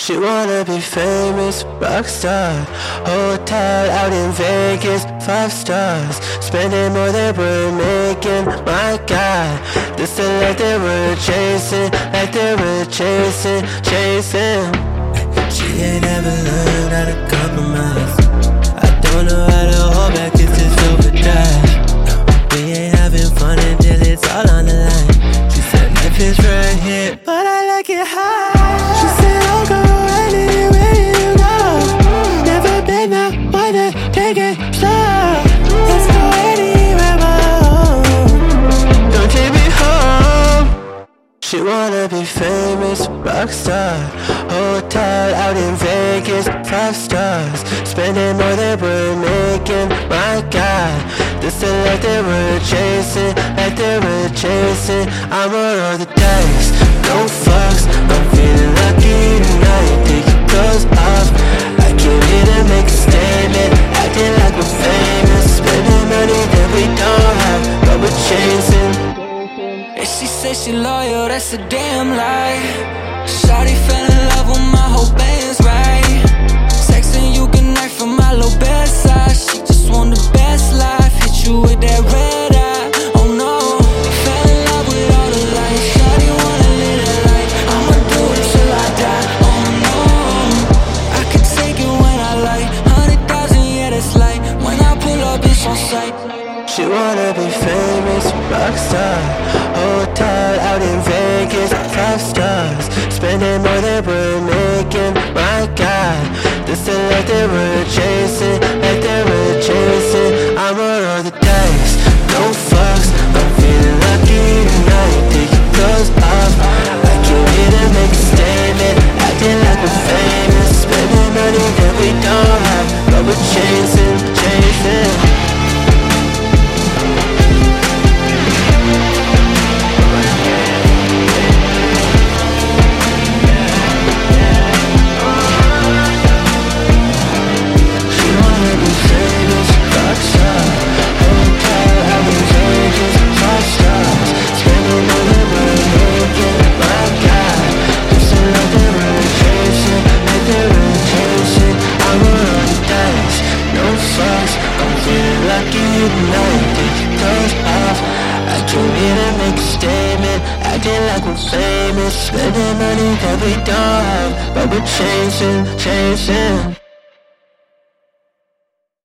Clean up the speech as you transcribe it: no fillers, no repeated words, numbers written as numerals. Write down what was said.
She wanna be famous, rock star. Hotel out in Vegas, 5 stars. Spending more than we're making, my God. This is like they were chasing, chasing. She ain't never learned how to compromise. I don't know how to hold back, it's just overdrive. We ain't having fun until it's all on the line. She said life is right here, but I like it high. She said I'll go anywhere you go. Never been up, wanna take it slow. Let's go anywhere but home. Don't take me home. She wanna be famous, rock star. Hotel out in Vegas, 5 stars. Spending more than we're making, my God. This is like they were chasing, I'ma roll the dice, no fucks. I'm feeling lucky tonight. Take your clothes off. I came here to make a statement, acting like we're famous. Spending money that we don't have, but we're chasing. And she said she loyal, that's a damn lie. Shawty fell in love with my whole band's right. Texting you good night from my low bedside. She just want the best life, hit you with that red eye. Oh no, fell in love with all the lights. Shawty wanna live that life, I'ma do it till I die. Oh no, I could take it when I like 100,000, yeah that's light. When I pull up, it's on sight. She wanna be famous, rock star. Hotel out in Vegas, 5 stars. Spending more than we're making, my God. This is like they were chasing, I'ma roll the dice, no fucks. I'm feeling lucky tonight. Take your clothes off. I came here to make a statement, acting like we're famous. Spending money that we don't have, but we're chasing. Acting like we're famous, spending money that we don't have, but we're chasing.